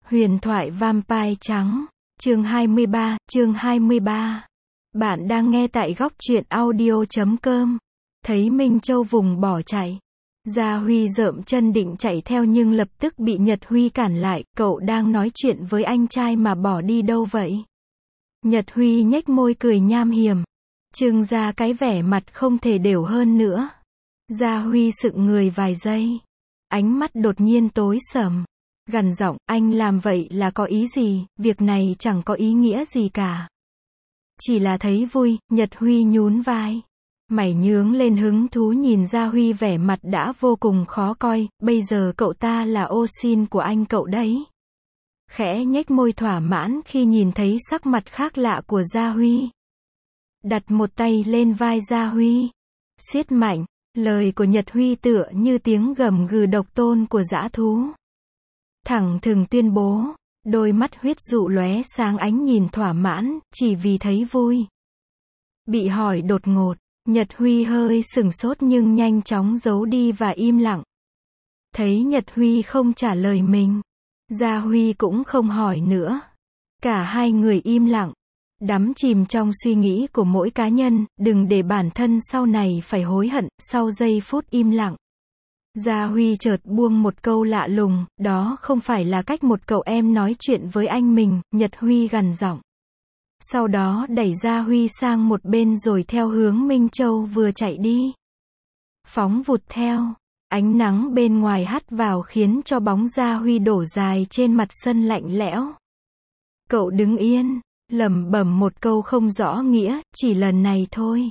Huyền thoại vampire trắng. Chương 23. Bạn đang nghe tại góc truyện audio.com. Thấy Minh Châu vùng bỏ chạy. Gia Huy rợm chân định chạy theo nhưng lập tức bị Nhật Huy cản lại. Cậu đang nói chuyện với anh trai mà bỏ đi đâu vậy? Nhật Huy nhếch môi cười nham hiểm, trưng ra cái vẻ mặt không thể đều hơn nữa. Gia Huy sững người vài giây, ánh mắt đột nhiên tối sầm, gằn giọng, anh làm vậy là có ý gì? Việc này chẳng có ý nghĩa gì cả. Chỉ là thấy vui. Nhật Huy nhún vai, mày nhướng lên hứng thú nhìn Gia Huy vẻ mặt đã vô cùng khó coi. Bây giờ cậu ta là ô sin của anh cậu đấy. Khẽ nhếch môi thỏa mãn khi nhìn thấy sắc mặt khác lạ của Gia Huy. Đặt một tay lên vai Gia Huy, siết mạnh. Lời của Nhật Huy tựa như tiếng gầm gừ độc tôn của dã thú. Thẳng thừng tuyên bố, đôi mắt huyết dụ lóe sáng ánh nhìn thỏa mãn, chỉ vì thấy vui. Bị hỏi đột ngột, Nhật Huy hơi sửng sốt nhưng nhanh chóng giấu đi và im lặng. Thấy Nhật Huy không trả lời mình, Gia Huy cũng không hỏi nữa. Cả hai người im lặng, đắm chìm trong suy nghĩ của mỗi cá nhân, đừng để bản thân sau này phải hối hận. Sau giây phút im lặng, Gia Huy chợt buông một câu lạ lùng, đó không phải là cách một cậu em nói chuyện với anh mình. Nhật Huy gằn giọng. Sau đó đẩy Gia Huy sang một bên rồi theo hướng Minh Châu vừa chạy đi, phóng vụt theo. Ánh nắng bên ngoài hắt vào khiến cho bóng Gia Huy đổ dài trên mặt sân lạnh lẽo. Cậu đứng yên, lẩm bẩm một câu không rõ nghĩa, chỉ lần này thôi.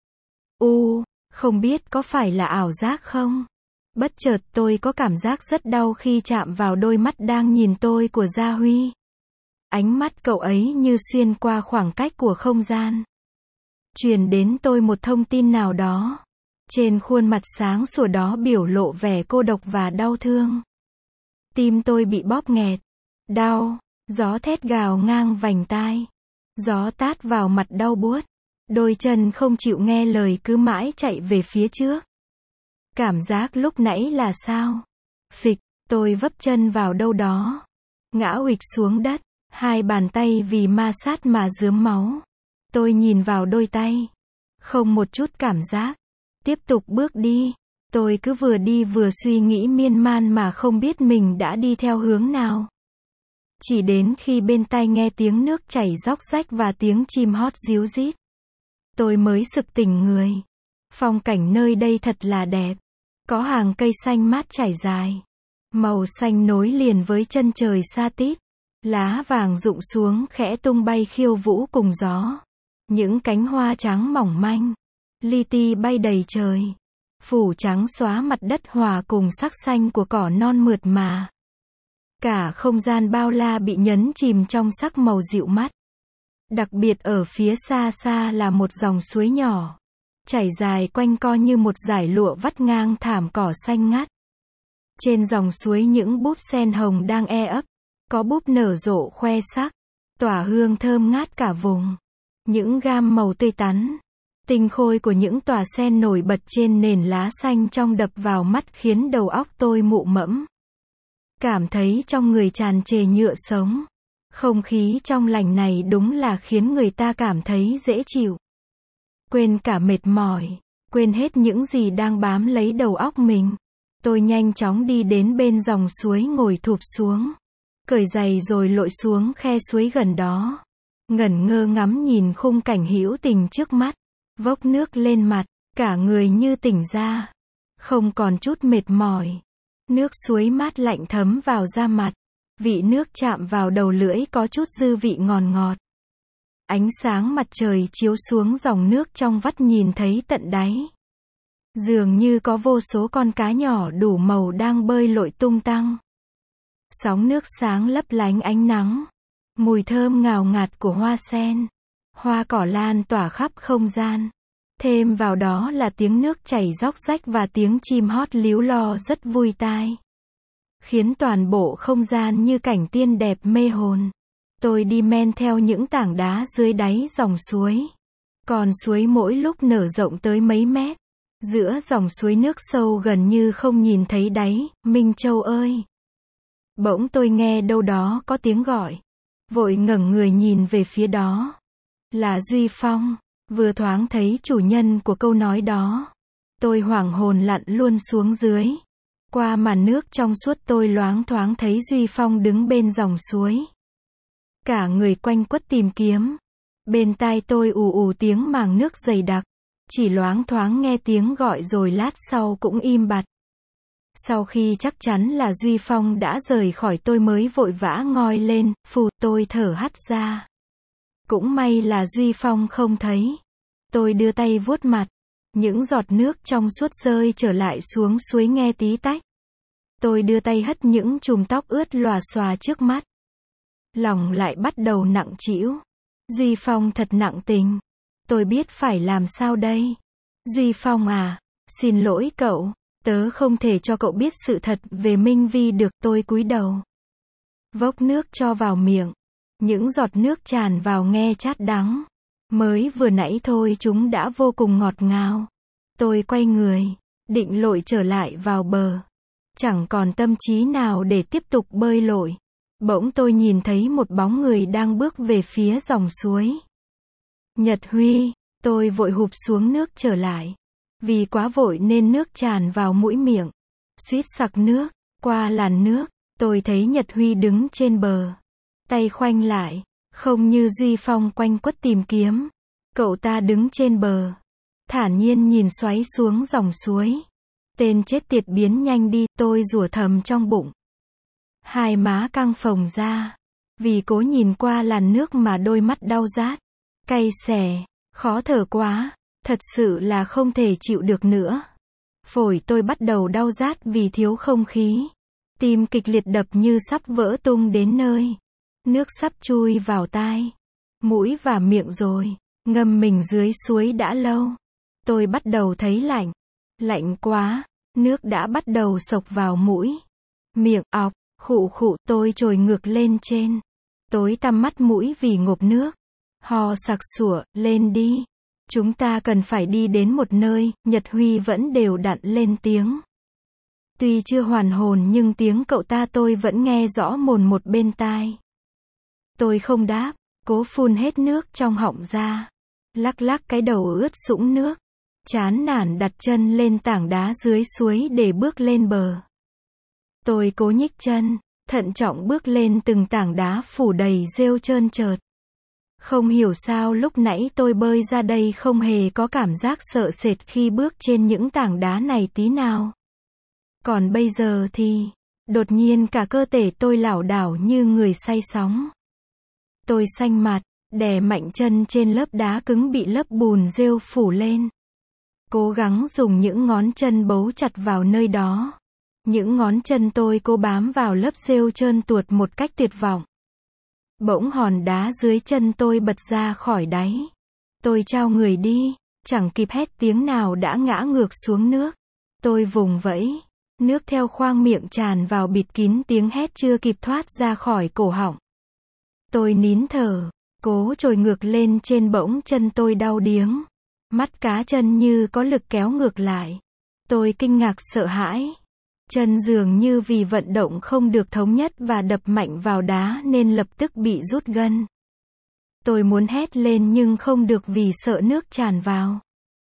Không biết có phải là ảo giác không? Bất chợt tôi có cảm giác rất đau khi chạm vào đôi mắt đang nhìn tôi của Gia Huy. Ánh mắt cậu ấy như xuyên qua khoảng cách của không gian, truyền đến tôi một thông tin nào đó. Trên khuôn mặt sáng sủa đó biểu lộ vẻ cô độc và đau thương. Tim tôi bị bóp nghẹt, đau, gió thét gào ngang vành tai. Gió tát vào mặt đau buốt. Đôi chân không chịu nghe lời cứ mãi chạy về phía trước. Cảm giác lúc nãy là sao? Phịch, tôi vấp chân vào đâu đó, ngã huỵch xuống đất, hai bàn tay vì ma sát mà rướm máu. Tôi nhìn vào đôi tay, không một chút cảm giác. Tiếp tục bước đi, tôi cứ vừa đi vừa suy nghĩ miên man mà không biết mình đã đi theo hướng nào. Chỉ đến khi bên tai nghe tiếng nước chảy róc rách và tiếng chim hót ríu rít, tôi mới sực tỉnh người. Phong cảnh nơi đây thật là đẹp. Có hàng cây xanh mát trải dài, màu xanh nối liền với chân trời xa tít. Lá vàng rụng xuống khẽ tung bay khiêu vũ cùng gió. Những cánh hoa trắng mỏng manh, li ti bay đầy trời, phủ trắng xóa mặt đất hòa cùng sắc xanh của cỏ non mượt mà. Cả không gian bao la bị nhấn chìm trong sắc màu dịu mắt. Đặc biệt ở phía xa xa là một dòng suối nhỏ, chảy dài quanh co như một dải lụa vắt ngang thảm cỏ xanh ngắt. Trên dòng suối những búp sen hồng đang ấp, có búp nở rộ khoe sắc, tỏa hương thơm ngát cả vùng. Những gam màu tươi tắn, tinh khôi của những tòa sen nổi bật trên nền lá xanh trong đập vào mắt khiến đầu óc tôi mụ mẫm. Cảm thấy trong người tràn trề nhựa sống. Không khí trong lành này đúng là khiến người ta cảm thấy dễ chịu. Quên cả mệt mỏi, quên hết những gì đang bám lấy đầu óc mình. Tôi nhanh chóng đi đến bên dòng suối ngồi thụp xuống, cởi giày rồi lội xuống khe suối gần đó. Ngẩn ngơ ngắm nhìn khung cảnh hữu tình trước mắt, vốc nước lên mặt, cả người như tỉnh ra, không còn chút mệt mỏi. Nước suối mát lạnh thấm vào da mặt, vị nước chạm vào đầu lưỡi có chút dư vị ngọt ngọt. Ánh sáng mặt trời chiếu xuống dòng nước trong vắt nhìn thấy tận đáy. Dường như có vô số con cá nhỏ đủ màu đang bơi lội tung tăng. Sóng nước sáng lấp lánh ánh nắng. Mùi thơm ngào ngạt của hoa sen, hoa cỏ lan tỏa khắp không gian. Thêm vào đó là tiếng nước chảy róc rách và tiếng chim hót líu lo rất vui tai, khiến toàn bộ không gian như cảnh tiên đẹp mê hồn. Tôi đi men theo những tảng đá dưới đáy dòng suối. Con suối mỗi lúc nở rộng tới mấy mét. Giữa dòng suối nước sâu gần như không nhìn thấy đáy. Minh Châu ơi! Bỗng tôi nghe đâu đó có tiếng gọi. Vội ngẩng người nhìn về phía đó. Là Duy Phong. Vừa thoáng thấy chủ nhân của câu nói đó, tôi hoảng hồn lặn luôn xuống dưới. Qua màn nước trong suốt tôi loáng thoáng thấy Duy Phong đứng bên dòng suối. Cả người quanh quất tìm kiếm. Bên tai tôi ù ù tiếng màng nước dày đặc. Chỉ loáng thoáng nghe tiếng gọi rồi lát sau cũng im bặt. Sau khi chắc chắn là Duy Phong đã rời khỏi tôi mới vội vã ngoi lên, phù, tôi thở hắt ra. Cũng may là Duy Phong không thấy. Tôi đưa tay vuốt mặt. Những giọt nước trong suốt rơi trở lại xuống suối nghe tí tách. Tôi đưa tay hất những chùm tóc ướt lòa xòa trước mắt. Lòng lại bắt đầu nặng trĩu. Duy Phong thật nặng tình. Tôi biết phải làm sao đây. Duy Phong à, xin lỗi cậu. Tớ không thể cho cậu biết sự thật về Minh Vi được. Tôi cúi đầu. Vốc nước cho vào miệng. Những giọt nước tràn vào nghe chát đắng. Mới vừa nãy thôi chúng đã vô cùng ngọt ngào. Tôi quay người, định lội trở lại vào bờ. Chẳng còn tâm trí nào để tiếp tục bơi lội. Bỗng tôi nhìn thấy một bóng người đang bước về phía dòng suối. Nhật Huy, tôi vội hụp xuống nước trở lại. Vì quá vội nên nước tràn vào mũi miệng. Suýt sặc nước, qua làn nước, tôi thấy Nhật Huy đứng trên bờ. Tay khoanh lại, không như Duy Phong quanh quất tìm kiếm. Cậu ta đứng trên bờ, thản nhiên nhìn xoáy xuống dòng suối. Tên chết tiệt biến nhanh đi, tôi rủa thầm trong bụng. Hai má căng phồng ra. Vì cố nhìn qua làn nước mà đôi mắt đau rát. Cay xè, khó thở quá. Thật sự là không thể chịu được nữa. Phổi tôi bắt đầu đau rát vì thiếu không khí. Tim kịch liệt đập như sắp vỡ tung đến nơi. Nước sắp chui vào tai, mũi và miệng rồi. Ngâm mình dưới suối đã lâu. Tôi bắt đầu thấy lạnh. Lạnh quá. Nước đã bắt đầu xộc vào mũi. Miệng ọc, khụ khụ, tôi trồi ngược lên trên. Tối tăm mắt mũi vì ngộp nước. Ho sặc sủa, lên đi. Chúng ta cần phải đi đến một nơi. Nhật Huy vẫn đều đặn lên tiếng. Tuy chưa hoàn hồn nhưng tiếng cậu ta tôi vẫn nghe rõ mồn một bên tai. Tôi không đáp, cố phun hết nước trong họng ra. Lắc lắc cái đầu ướt sũng nước. Chán nản đặt chân lên tảng đá dưới suối để bước lên bờ. Tôi cố nhích chân, thận trọng bước lên từng tảng đá phủ đầy rêu trơn trượt. Không hiểu sao lúc nãy tôi bơi ra đây không hề có cảm giác sợ sệt khi bước trên những tảng đá này tí nào. Còn bây giờ thì, đột nhiên cả cơ thể tôi lảo đảo như người say sóng. Tôi xanh mặt, đè mạnh chân trên lớp đá cứng bị lớp bùn rêu phủ lên. Cố gắng dùng những ngón chân bấu chặt vào nơi đó. Những ngón chân tôi cố bám vào lớp rêu trơn tuột một cách tuyệt vọng. Bỗng hòn đá dưới chân tôi bật ra khỏi đáy. Tôi trao người đi, chẳng kịp hét tiếng nào đã ngã ngược xuống nước. Tôi vùng vẫy, nước theo khoang miệng tràn vào bịt kín tiếng hét chưa kịp thoát ra khỏi cổ họng. Tôi nín thở, cố trồi ngược lên trên bỗng chân tôi đau điếng. Mắt cá chân như có lực kéo ngược lại. Tôi kinh ngạc sợ hãi. Chân dường như vì vận động không được thống nhất và đập mạnh vào đá nên lập tức bị rút gân. Tôi muốn hét lên nhưng không được vì sợ nước tràn vào.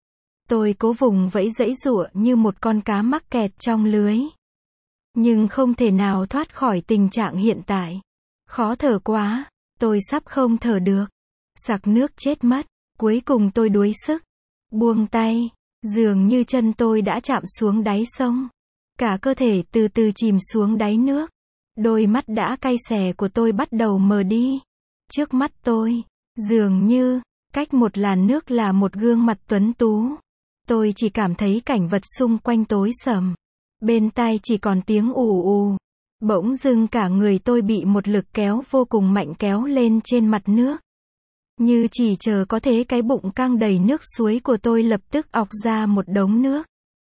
Tôi cố vùng vẫy giãy giụa như một con cá mắc kẹt trong lưới. Nhưng không thể nào thoát khỏi tình trạng hiện tại. Khó thở quá, tôi sắp không thở được. Sặc nước chết mất, cuối cùng tôi đuối sức. Buông tay, dường như chân tôi đã chạm xuống đáy sông. Cả cơ thể từ từ chìm xuống đáy nước. Đôi mắt đã cay xè của tôi bắt đầu mờ đi. Trước mắt tôi, dường như, cách một làn nước là một gương mặt tuấn tú. Tôi chỉ cảm thấy cảnh vật xung quanh tối sầm. Bên tai chỉ còn tiếng ù ù. Bỗng dưng cả người tôi bị một lực kéo vô cùng mạnh kéo lên trên mặt nước. Như chỉ chờ có thế cái bụng căng đầy nước suối của tôi lập tức ọc ra một đống nước.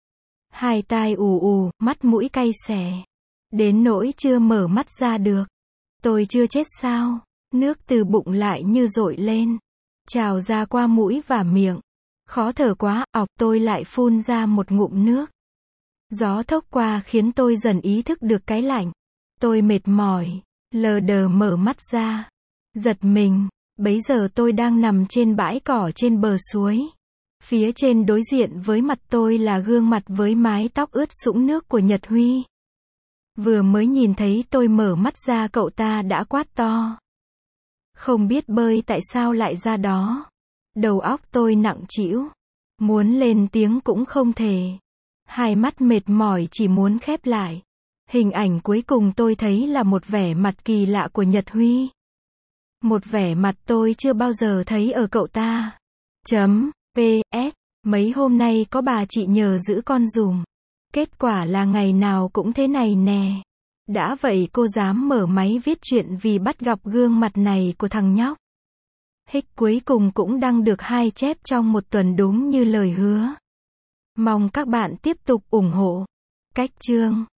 Hai tai ù ù, mắt mũi cay xè. Đến nỗi chưa mở mắt ra được. Tôi chưa chết sao? Nước từ bụng lại như dội lên. Trào ra qua mũi và miệng. Khó thở quá, ọc tôi lại phun ra một ngụm nước. Gió thốc qua khiến tôi dần ý thức được cái lạnh. Tôi mệt mỏi, lờ đờ mở mắt ra. Giật mình, bấy giờ tôi đang nằm trên bãi cỏ trên bờ suối. Phía trên đối diện với mặt tôi là gương mặt với mái tóc ướt sũng nước của Nhật Huy. Vừa mới nhìn thấy tôi mở mắt ra cậu ta đã quát to. Không biết bơi tại sao lại ra đó. Đầu óc tôi nặng trĩu. Muốn lên tiếng cũng không thể. Hai mắt mệt mỏi chỉ muốn khép lại. Hình ảnh cuối cùng tôi thấy là một vẻ mặt kỳ lạ của Nhật Huy. Một vẻ mặt tôi chưa bao giờ thấy ở cậu ta. PS, mấy hôm nay có bà chị nhờ giữ con dùm. Kết quả là ngày nào cũng thế này nè. Đã vậy cô dám mở máy viết chuyện vì bắt gặp gương mặt này của thằng nhóc. Cuối cùng cũng đăng được 2 chép trong một tuần đúng như lời hứa. Mong các bạn tiếp tục ủng hộ. Cách chương